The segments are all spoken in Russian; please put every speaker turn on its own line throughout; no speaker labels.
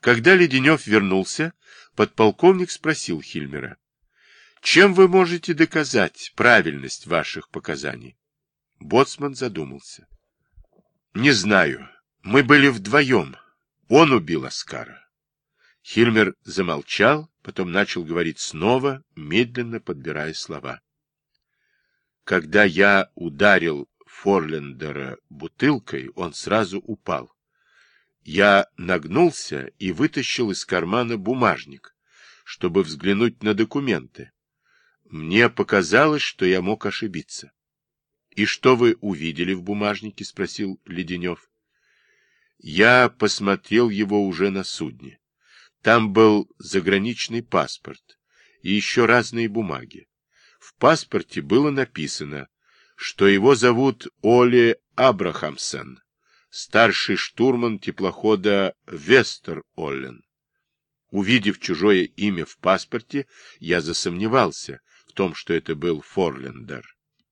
Когда Леденев вернулся, подполковник спросил Хильмера: «Чем вы можете доказать правильность ваших показаний?» Боцман задумался. «Не знаю. Мы были вдвоем. Он убил Оскара». Хильмер замолчал, потом начал говорить снова, медленно подбирая слова. «Когда я ударил Форлендера бутылкой, он сразу упал. Я нагнулся и вытащил из кармана бумажник, чтобы взглянуть на документы. Мне показалось, что я мог ошибиться». «И что вы увидели в бумажнике?» — спросил Леденев. «Я посмотрел его уже на судне. Там был заграничный паспорт и еще разные бумаги. В паспорте было написано, что его зовут Оле Абрахамсен, старший штурман теплохода Вестер-Оллен. Увидев чужое имя в паспорте, я засомневался в том, что это был Форлендер.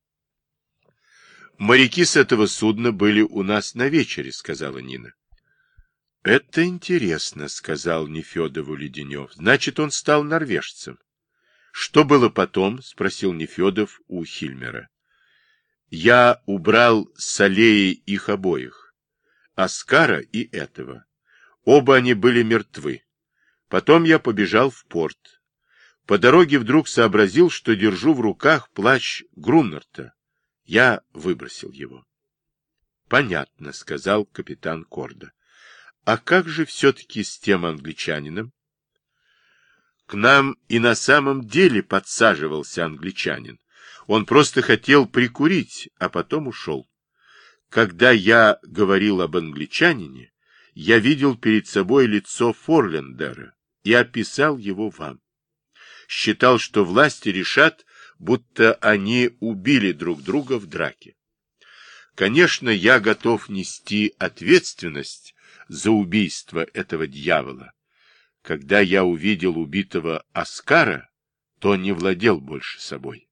«Моряки с этого судна были у нас на вечере», — сказала Нина. «Это интересно», — сказал Нефедову Леденев. «Значит, он стал норвежцем». «Что было потом?» — спросил Нефедов у Хильмера. «Я убрал с аллеи их обоих, Оскара и этого. Оба они были мертвы. Потом я побежал в порт. По дороге вдруг сообразил, что держу в руках плащ Груннерта. Я выбросил его». «Понятно», — сказал капитан Корда. «А как же все-таки с тем англичанином?» «К нам и на самом деле подсаживался англичанин. Он просто хотел прикурить, а потом ушел. Когда я говорил об англичанине, я видел перед собой лицо Форлендера и описал его вам. Считал, что власти решат, будто они убили друг друга в драке. Конечно, я готов нести ответственность за убийство этого дьявола. Когда я увидел убитого Оскара, то не владел больше собой.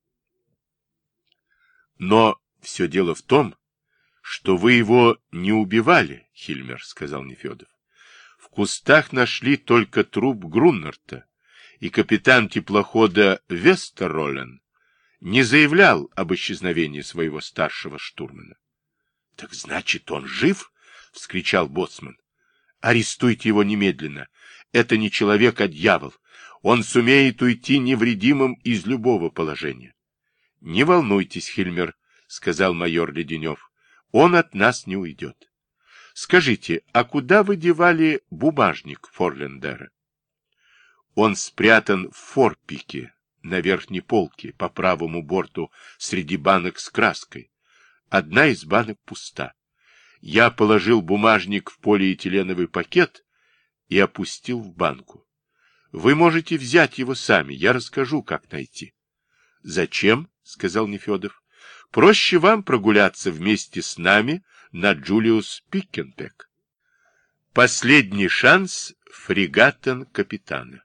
Но все дело в том, что вы его не убивали, Хильмер, — сказал Нефедов. В кустах нашли только труп Груннерта, и капитан теплохода Вестероллен не заявлял об исчезновении своего старшего штурмана. — Так значит, он жив? — вскричал боцман. — Арестуйте его немедленно. Это не человек, а дьявол. Он сумеет уйти невредимым из любого положения. — Не волнуйтесь, Хильмер, — сказал майор Леденев. — Он от нас не уйдет. Скажите, а куда вы девали бумажник Форлендера? — Он спрятан в форпике на верхней полке по правому борту среди банок с краской. Одна из банок пуста. Я положил бумажник в полиэтиленовый пакет и опустил в банку. Вы можете взять его сами, я расскажу, как найти. — Зачем? — сказал Нефедов. — Проще вам прогуляться вместе с нами на Джулиус Пиккенпек. Последний шанс фрегатен капитана.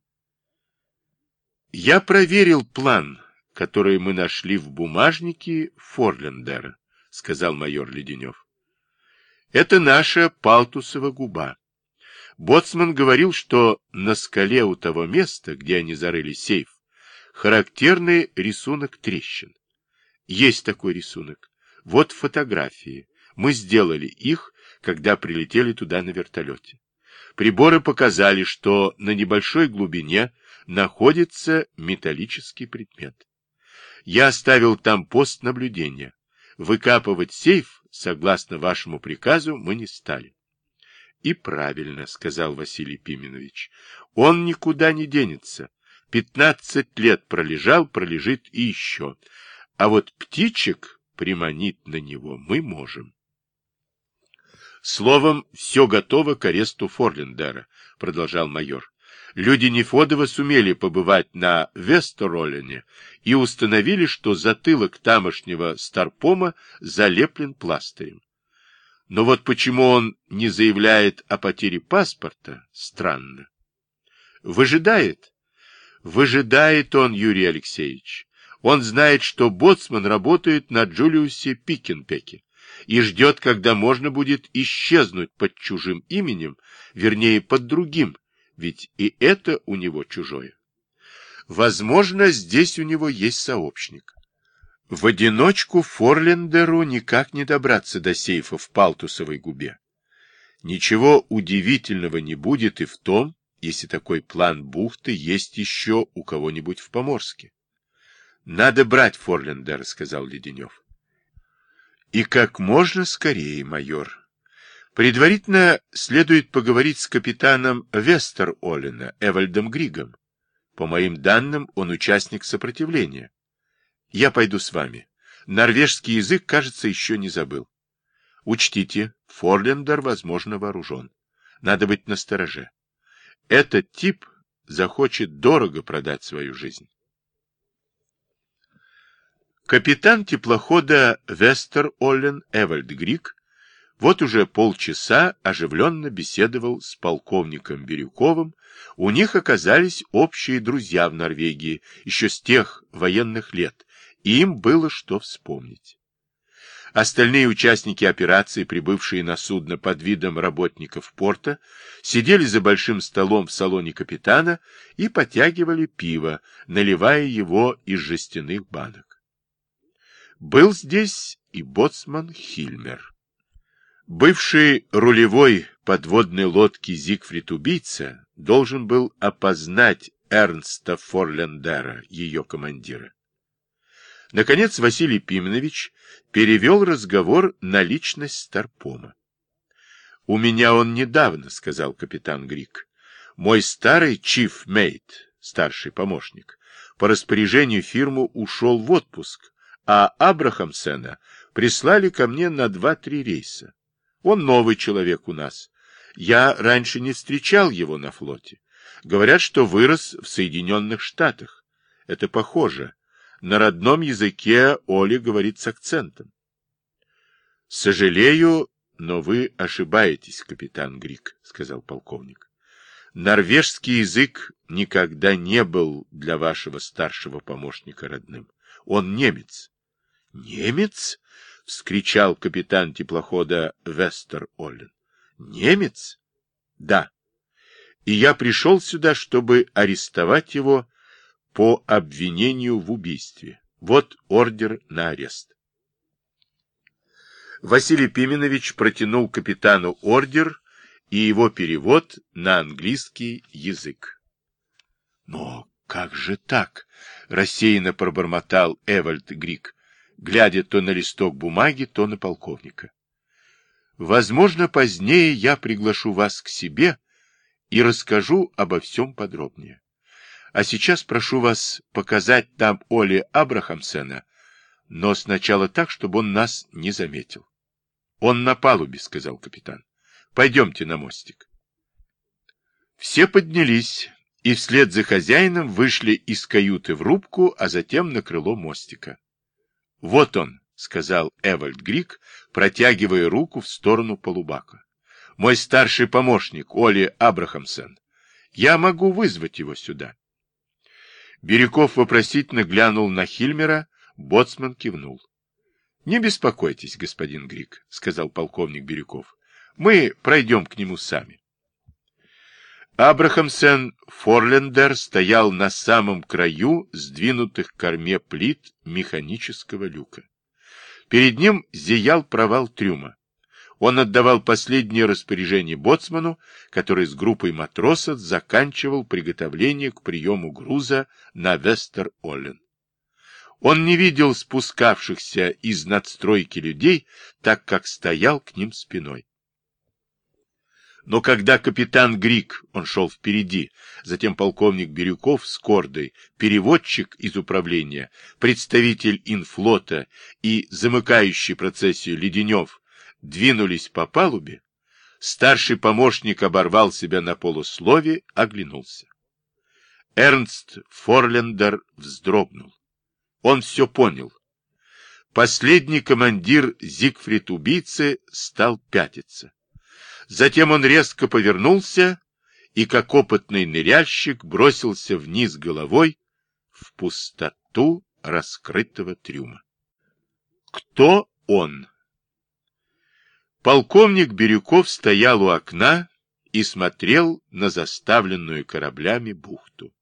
Я проверил план, который мы нашли в бумажнике Форлендера, — сказал майор Леденев. Это наша палтусова губа. Боцман говорил, что на скале у того места, где они зарыли сейф, характерный рисунок трещин. Есть такой рисунок. Вот фотографии. Мы сделали их, когда прилетели туда на вертолете. Приборы показали, что на небольшой глубине находится металлический предмет. Я оставил там пост наблюдения. Выкапывать сейф, согласно вашему приказу, мы не стали. — И правильно, — сказал Василий Пименович. — Он никуда не денется. 15 лет пролежит и еще. А вот птичек приманить на него мы можем. Словом, все готово к аресту Форлендера, — продолжал майор. Люди Нефедова сумели побывать на Вестероллене и установили, что затылок тамошнего старпома залеплен пластырем. Но вот почему он не заявляет о потере паспорта, странно. Выжидает? Выжидает он, Юрий Алексеевич. Он знает, что боцман работает на Джулиусе Пиккенпеке. и ждет, когда можно будет исчезнуть под чужим именем, вернее, под другим, ведь и это у него чужое. Возможно, здесь у него есть сообщник. В одиночку Форлендеру никак не добраться до сейфа в Палтусовой губе. Ничего удивительного не будет и в том, если такой план бухты есть еще у кого-нибудь в Поморске. «Надо брать Форлендера», — сказал Леденев. «И как можно скорее, майор. Предварительно следует поговорить с капитаном Вестер-Олена, Эвальдом Григом. По моим данным, он участник сопротивления. Я пойду с вами. Норвежский язык, кажется, еще не забыл. Учтите, Форлендер, возможно, вооружен. Надо быть настороже. Этот тип захочет дорого продать свою жизнь». Капитан теплохода Вестер-Олен Эвальд Григ вот уже полчаса оживленно беседовал с полковником Бирюковым. У них оказались общие друзья в Норвегии еще с тех военных лет, и им было что вспомнить. Остальные участники операции, прибывшие на судно под видом работников порта, сидели за большим столом в салоне капитана и потягивали пиво, наливая его из жестяных банок. Был здесь и боцман Хильмер. Бывший рулевой подводной лодки Зигфрид-убийца должен был опознать Эрнста Форлендера, ее командира. Наконец Василий Пименович перевел разговор на личность старпома. «У меня он недавно», — сказал капитан Григ. «Мой старый чиф-мейт, старший помощник, по распоряжению фирмы ушел в отпуск, а Абрахамсена прислали ко мне на 2-3 рейса. Он новый человек у нас. Я раньше не встречал его на флоте. Говорят, что вырос в Соединенных Штатах. Это похоже. На родном языке Оля говорит с акцентом». «Сожалею, но вы ошибаетесь, капитан Григ», — сказал полковник. «Норвежский язык никогда не был для вашего старшего помощника родным. Он немец». «Немец?» — вскричал капитан теплохода Вестер-Олен. «Немец?» «Да. И я пришел сюда, чтобы арестовать его по обвинению в убийстве. Вот ордер на арест». Василий Пименович протянул капитану ордер и его перевод на английский язык. «Но как же так?» — рассеянно пробормотал Эвальд Григ, глядя то на листок бумаги, то на полковника. «Возможно, позднее я приглашу вас к себе и расскажу обо всем подробнее. А сейчас прошу вас показать нам Оле Абрахамсена, но сначала так, чтобы он нас не заметил». «Он на палубе», — сказал капитан. «Пойдемте на мостик». Все поднялись и вслед за хозяином вышли из каюты в рубку, а затем на крыло мостика. «Вот он», — сказал Эвальд Григ, протягивая руку в сторону полубака. «Мой старший помощник, Оли Абрахамсен. Я могу вызвать его сюда». Бирюков вопросительно глянул на Хильмера, боцман кивнул. «Не беспокойтесь, господин Григ», — сказал полковник Бирюков. «Мы пройдем к нему сами». Абрахамсен Форлендер стоял на самом краю сдвинутых к корме плит механического люка. Перед ним зиял провал трюма. Он отдавал последнее распоряжение боцману, который с группой матросов заканчивал приготовление к приему груза на Вестер-Олен. Он не видел спускавшихся из надстройки людей, так как стоял к ним спиной. Но когда капитан Григ, он шел впереди, затем полковник Бирюков с Кордой, переводчик из управления, представитель инфлота и замыкающий процессию Леденев, двинулись по палубе, старший помощник оборвал себя на полуслове, оглянулся. Эрнст Форлендер вздрогнул. Он все понял. Последний командир Зигфрид-убийцы стал пятиться. Затем он резко повернулся и, как опытный ныряльщик, бросился вниз головой в пустоту раскрытого трюма. Кто он? Полковник Бирюков стоял у окна и смотрел на заставленную кораблями бухту.